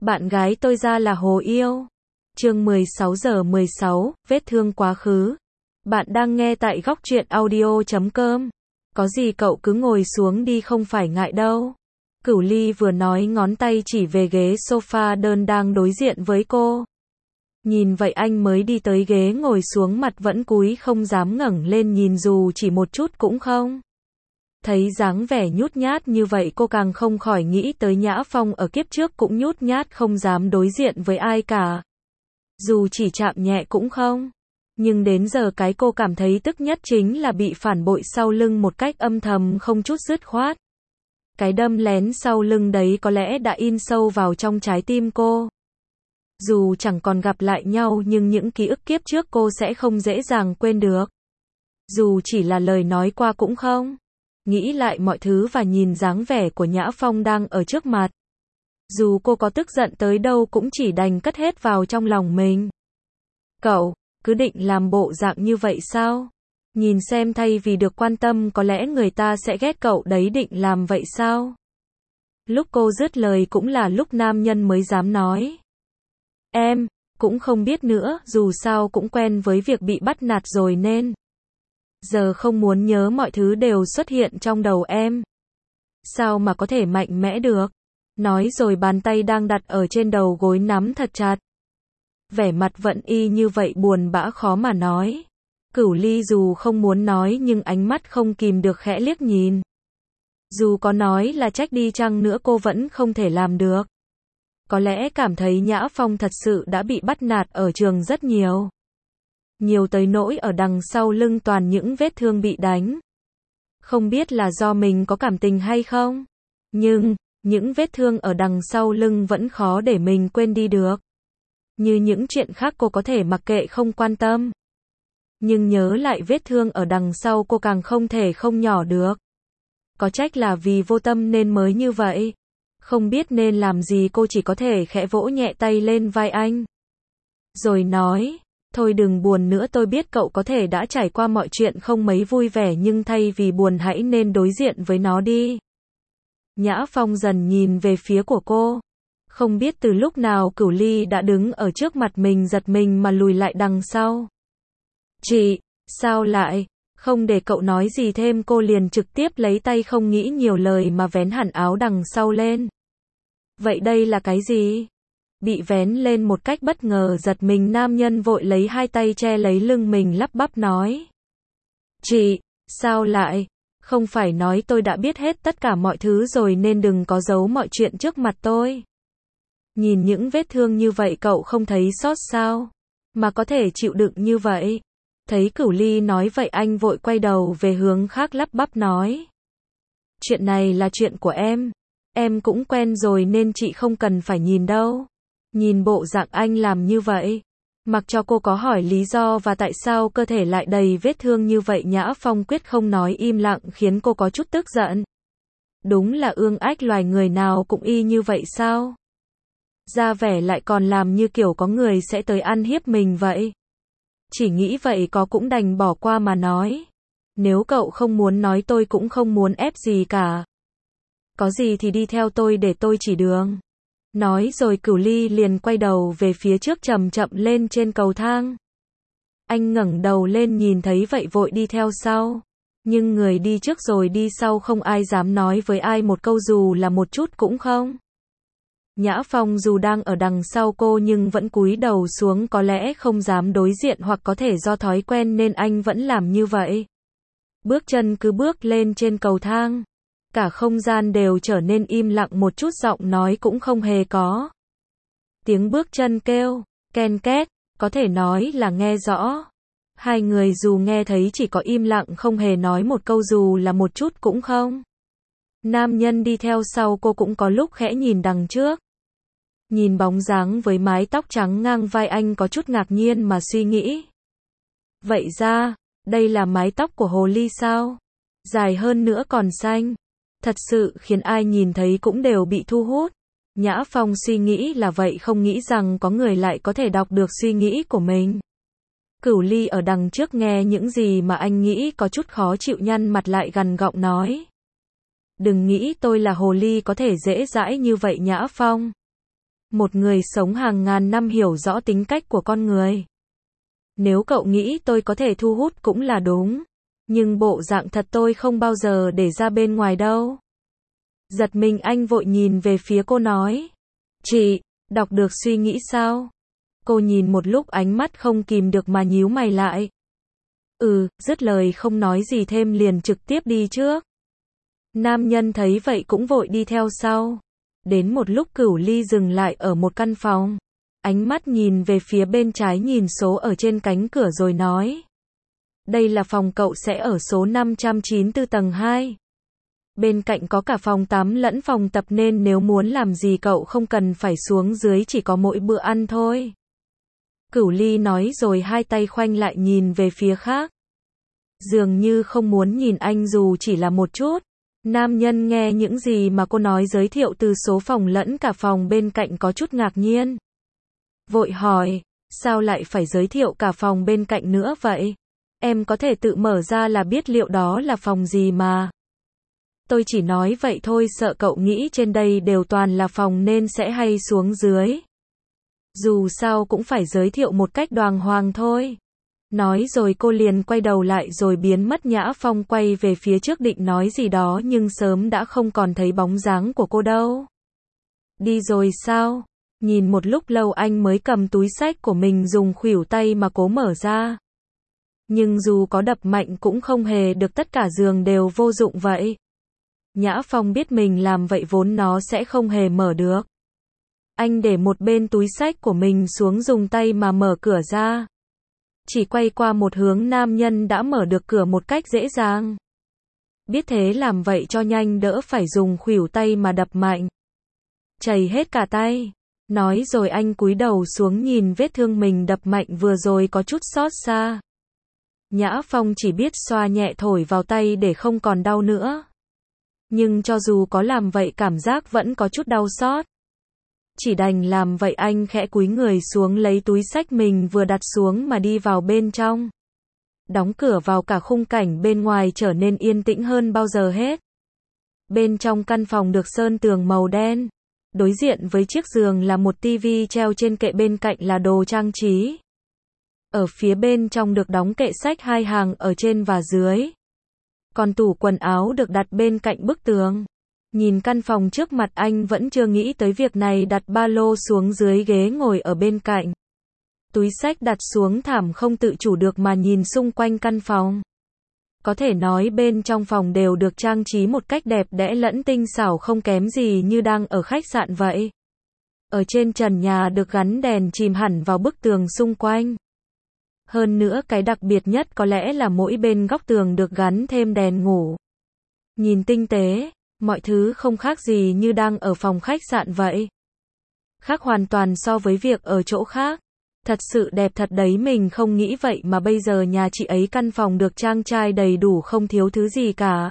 Bạn gái tôi ra là Hồ Yêu. Chương 16:16, vết thương quá khứ. Bạn đang nghe tại góc truyện audio.com. Có gì cậu cứ ngồi xuống đi, không phải ngại đâu. Cửu Ly vừa nói, ngón tay chỉ về ghế sofa đơn đang đối diện với cô. Nhìn vậy anh mới đi tới ghế ngồi xuống, mặt vẫn cúi không dám ngẩng lên nhìn dù chỉ một chút cũng không. Thấy dáng vẻ nhút nhát như vậy, cô càng không khỏi nghĩ tới Nhã Phong ở kiếp trước cũng nhút nhát không dám đối diện với ai cả. Dù chỉ chạm nhẹ cũng không. Nhưng đến giờ cái cô cảm thấy tức nhất chính là bị phản bội sau lưng một cách âm thầm không chút dứt khoát. Cái đâm lén sau lưng đấy có lẽ đã in sâu vào trong trái tim cô. Dù chẳng còn gặp lại nhau nhưng những ký ức kiếp trước cô sẽ không dễ dàng quên được. Dù chỉ là lời nói qua cũng không. Nghĩ lại mọi thứ và nhìn dáng vẻ của Nhã Phong đang ở trước mặt. Dù cô có tức giận tới đâu cũng chỉ đành cất hết vào trong lòng mình. Cậu, cứ định làm bộ dạng như vậy sao? Nhìn xem, thay vì được quan tâm có lẽ người ta sẽ ghét cậu đấy, định làm vậy sao? Lúc cô dứt lời cũng là lúc nam nhân mới dám nói. Em, cũng không biết nữa, dù sao cũng quen với việc bị bắt nạt rồi nên giờ không muốn nhớ mọi thứ đều xuất hiện trong đầu em. Sao mà có thể mạnh mẽ được? Nói rồi bàn tay đang đặt ở trên đầu gối nắm thật chặt. Vẻ mặt vẫn y như vậy, buồn bã khó mà nói. Cửu Ly dù không muốn nói nhưng ánh mắt không kìm được khẽ liếc nhìn. Dù có nói là trách đi chăng nữa cô vẫn không thể làm được. Có lẽ cảm thấy Nhã Phong thật sự đã bị bắt nạt ở trường rất nhiều. Nhiều tới nỗi ở đằng sau lưng toàn những vết thương bị đánh. Không biết là do mình có cảm tình hay không? Nhưng, những vết thương ở đằng sau lưng vẫn khó để mình quên đi được. Như những chuyện khác cô có thể mặc kệ không quan tâm. Nhưng nhớ lại vết thương ở đằng sau cô càng không thể không nhỏ được. Có trách là vì vô tâm nên mới như vậy. Không biết nên làm gì, cô chỉ có thể khẽ vỗ nhẹ tay lên vai anh. Rồi nói, thôi đừng buồn nữa, tôi biết cậu có thể đã trải qua mọi chuyện không mấy vui vẻ nhưng thay vì buồn hãy nên đối diện với nó đi. Nhã Phong dần nhìn về phía của cô. Không biết từ lúc nào Cửu Ly đã đứng ở trước mặt mình, giật mình mà lùi lại đằng sau. Chị, sao lại? Không để cậu nói gì thêm cô liền trực tiếp lấy tay không nghĩ nhiều lời mà vén hẳn áo đằng sau lên. Vậy đây là cái gì? Bị vén lên một cách bất ngờ, giật mình nam nhân vội lấy hai tay che lấy lưng mình, lắp bắp nói. Chị, sao lại? Không phải nói tôi đã biết hết tất cả mọi thứ rồi nên đừng có giấu mọi chuyện trước mặt tôi. Nhìn những vết thương như vậy cậu không thấy xót sao? Mà có thể chịu đựng như vậy? Thấy Cửu Ly nói vậy anh vội quay đầu về hướng khác, lắp bắp nói. Chuyện này là chuyện của em cũng quen rồi nên chị không cần phải nhìn đâu. Nhìn bộ dạng anh làm như vậy, mặc cho cô có hỏi lý do và tại sao cơ thể lại đầy vết thương như vậy, Nhã Phong quyết không nói, im lặng khiến cô có chút tức giận. Đúng là ương ách, loài người nào cũng y như vậy sao? Ra vẻ lại còn làm như kiểu có người sẽ tới ăn hiếp mình vậy. Chỉ nghĩ vậy có cũng đành bỏ qua mà nói. Nếu cậu không muốn nói tôi cũng không muốn ép gì cả. Có gì thì đi theo tôi để tôi chỉ đường. Nói rồi Cửu Ly liền quay đầu về phía trước, chậm chậm lên trên cầu thang. Anh ngẩng đầu lên nhìn thấy vậy vội đi theo sau. Nhưng người đi trước rồi đi sau không ai dám nói với ai một câu dù là một chút cũng không. Nhã Phong dù đang ở đằng sau cô nhưng vẫn cúi đầu xuống, có lẽ không dám đối diện hoặc có thể do thói quen nên anh vẫn làm như vậy. Bước chân cứ bước lên trên cầu thang. Cả không gian đều trở nên im lặng, một chút giọng nói cũng không hề có. Tiếng bước chân kêu, ken két, có thể nói là nghe rõ. Hai người dù nghe thấy chỉ có im lặng không hề nói một câu dù là một chút cũng không. Nam nhân đi theo sau cô cũng có lúc khẽ nhìn đằng trước. Nhìn bóng dáng với mái tóc trắng ngang vai anh có chút ngạc nhiên mà suy nghĩ. Vậy ra, đây là mái tóc của Hồ Ly sao? Dài hơn nữa còn xanh. Thật sự khiến ai nhìn thấy cũng đều bị thu hút. Nhã Phong suy nghĩ là vậy, không nghĩ rằng có người lại có thể đọc được suy nghĩ của mình. Cửu Ly ở đằng trước nghe những gì mà anh nghĩ có chút khó chịu, nhăn mặt lại gằn giọng nói. Đừng nghĩ tôi là Hồ Ly có thể dễ dãi như vậy Nhã Phong. Một người sống hàng ngàn năm hiểu rõ tính cách của con người. Nếu cậu nghĩ tôi có thể thu hút cũng là đúng. Nhưng bộ dạng thật tôi không bao giờ để ra bên ngoài đâu. Giật mình anh vội nhìn về phía cô nói. Chị, đọc được suy nghĩ sao? Cô nhìn một lúc ánh mắt không kìm được mà nhíu mày lại. Dứt lời không nói gì thêm liền trực tiếp đi trước. Nam nhân thấy vậy cũng vội đi theo sau. Đến một lúc Cửu Ly dừng lại ở một căn phòng. Ánh mắt nhìn về phía bên trái nhìn số ở trên cánh cửa rồi nói. Đây là phòng cậu sẽ ở số 594 tầng 2. Bên cạnh có cả phòng tắm lẫn phòng tập nên nếu muốn làm gì cậu không cần phải xuống dưới chỉ có mỗi bữa ăn thôi. Cửu Ly nói rồi hai tay khoanh lại nhìn về phía khác. Dường như không muốn nhìn anh dù chỉ là một chút. Nam nhân nghe những gì mà cô nói giới thiệu từ số phòng lẫn cả phòng bên cạnh có chút ngạc nhiên. Vội hỏi, sao lại phải giới thiệu cả phòng bên cạnh nữa vậy? Em có thể tự mở ra là biết liệu đó là phòng gì mà. Tôi chỉ nói vậy thôi sợ cậu nghĩ trên đây đều toàn là phòng nên sẽ hay xuống dưới. Dù sao cũng phải giới thiệu một cách đàng hoàng thôi. Nói rồi cô liền quay đầu lại rồi biến mất. Nhã Phong quay về phía trước định nói gì đó nhưng sớm đã không còn thấy bóng dáng của cô đâu. Đi rồi sao? Nhìn một lúc lâu anh mới cầm túi xách của mình dùng khuỷu tay mà cố mở ra. Nhưng dù có đập mạnh cũng không hề được, tất cả giường đều vô dụng vậy. Nhã Phong biết mình làm vậy vốn nó sẽ không hề mở được. Anh để một bên túi xách của mình xuống dùng tay mà mở cửa ra. Chỉ quay qua một hướng nam nhân đã mở được cửa một cách dễ dàng. Biết thế làm vậy cho nhanh đỡ phải dùng khuỷu tay mà đập mạnh. Chảy hết cả tay. Nói rồi anh cúi đầu xuống nhìn vết thương mình đập mạnh vừa rồi có chút xót xa. Nhã Phong chỉ biết xoa nhẹ thổi vào tay để không còn đau nữa. Nhưng cho dù có làm vậy cảm giác vẫn có chút đau xót. Chỉ đành làm vậy anh khẽ cúi người xuống lấy túi xách mình vừa đặt xuống mà đi vào bên trong. Đóng cửa vào cả khung cảnh bên ngoài trở nên yên tĩnh hơn bao giờ hết. Bên trong căn phòng được sơn tường màu đen. Đối diện với chiếc giường là một tivi treo trên kệ, bên cạnh là đồ trang trí. Ở phía bên trong được đóng kệ sách hai hàng ở trên và dưới. Còn tủ quần áo được đặt bên cạnh bức tường. Nhìn căn phòng trước mặt anh vẫn chưa nghĩ tới việc này, đặt ba lô xuống dưới ghế ngồi ở bên cạnh. Túi xách đặt xuống thảm không tự chủ được mà nhìn xung quanh căn phòng. Có thể nói bên trong phòng đều được trang trí một cách đẹp đẽ lẫn tinh xảo không kém gì như đang ở khách sạn vậy. Ở trên trần nhà được gắn đèn chìm hẳn vào bức tường xung quanh. Hơn nữa cái đặc biệt nhất có lẽ là mỗi bên góc tường được gắn thêm đèn ngủ. Nhìn tinh tế, mọi thứ không khác gì như đang ở phòng khách sạn vậy. Khác hoàn toàn so với việc ở chỗ khác. Thật sự đẹp thật đấy, mình không nghĩ vậy mà bây giờ nhà chị ấy căn phòng được trang trí đầy đủ không thiếu thứ gì cả.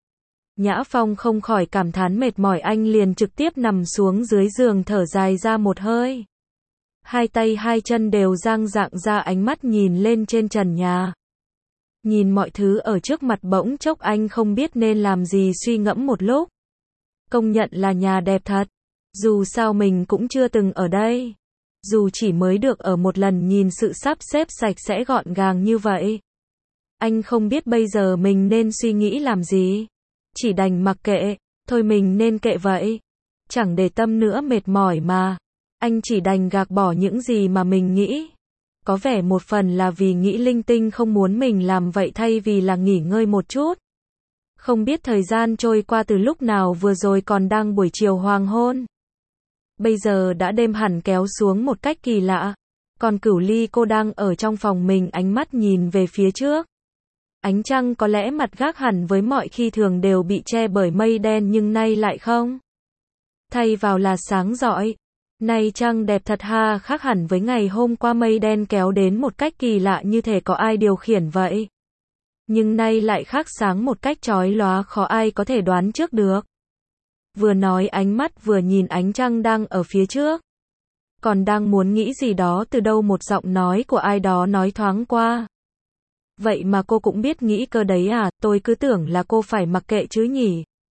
Nhã Phong không khỏi cảm thán mệt mỏi, anh liền trực tiếp nằm xuống dưới giường thở dài ra một hơi. Hai tay hai chân đều dang dạng ra, ánh mắt nhìn lên trên trần nhà. Nhìn mọi thứ ở trước mặt bỗng chốc anh không biết nên làm gì, suy ngẫm một lúc. Công nhận là nhà đẹp thật. Dù sao mình cũng chưa từng ở đây. Dù chỉ mới được ở một lần, nhìn sự sắp xếp sạch sẽ gọn gàng như vậy. Anh không biết bây giờ mình nên suy nghĩ làm gì. Chỉ đành mặc kệ, thôi mình nên kệ vậy. Chẳng để tâm nữa, mệt mỏi mà. Anh chỉ đành gạt bỏ những gì mà mình nghĩ. Có vẻ một phần là vì nghĩ linh tinh không muốn mình làm vậy thay vì là nghỉ ngơi một chút. Không biết thời gian trôi qua từ lúc nào, vừa rồi còn đang buổi chiều hoàng hôn. Bây giờ đã đêm hẳn kéo xuống một cách kỳ lạ. Còn Cửu Ly cô đang ở trong phòng mình, ánh mắt nhìn về phía trước. Ánh trăng có lẽ mặt khác hẳn với mọi khi, thường đều bị che bởi mây đen nhưng nay lại không. Thay vào là sáng rọi. Nay trăng đẹp thật ha, khác hẳn với ngày hôm qua mây đen kéo đến một cách kỳ lạ như thể có ai điều khiển vậy. Nhưng nay lại khác, sáng một cách chói lóa khó ai có thể đoán trước được. Vừa nói ánh mắt vừa nhìn ánh trăng đang ở phía trước. Còn đang muốn nghĩ gì đó từ đâu một giọng nói của ai đó nói thoáng qua. Vậy mà cô cũng biết nghĩ cơ đấy à, tôi cứ tưởng là cô phải mặc kệ chứ nhỉ.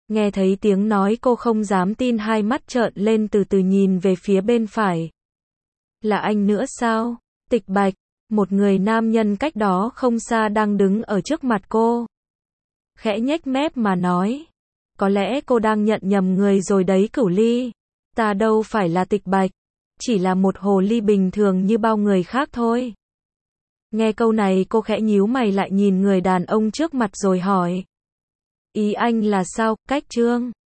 Nghe thấy tiếng nói cô không dám tin, hai mắt trợn lên, từ từ nhìn về phía bên phải. Là anh nữa sao? Tịch Bạch, một người nam nhân cách đó không xa đang đứng ở trước mặt cô. Khẽ nhếch mép mà nói. Có lẽ cô đang nhận nhầm người rồi đấy Cửu Ly. Ta đâu phải là Tịch Bạch. Chỉ là một hồ ly bình thường như bao người khác thôi. Nghe câu này cô khẽ nhíu mày lại nhìn người đàn ông trước mặt rồi hỏi. Ý anh là sao, Cách Trương?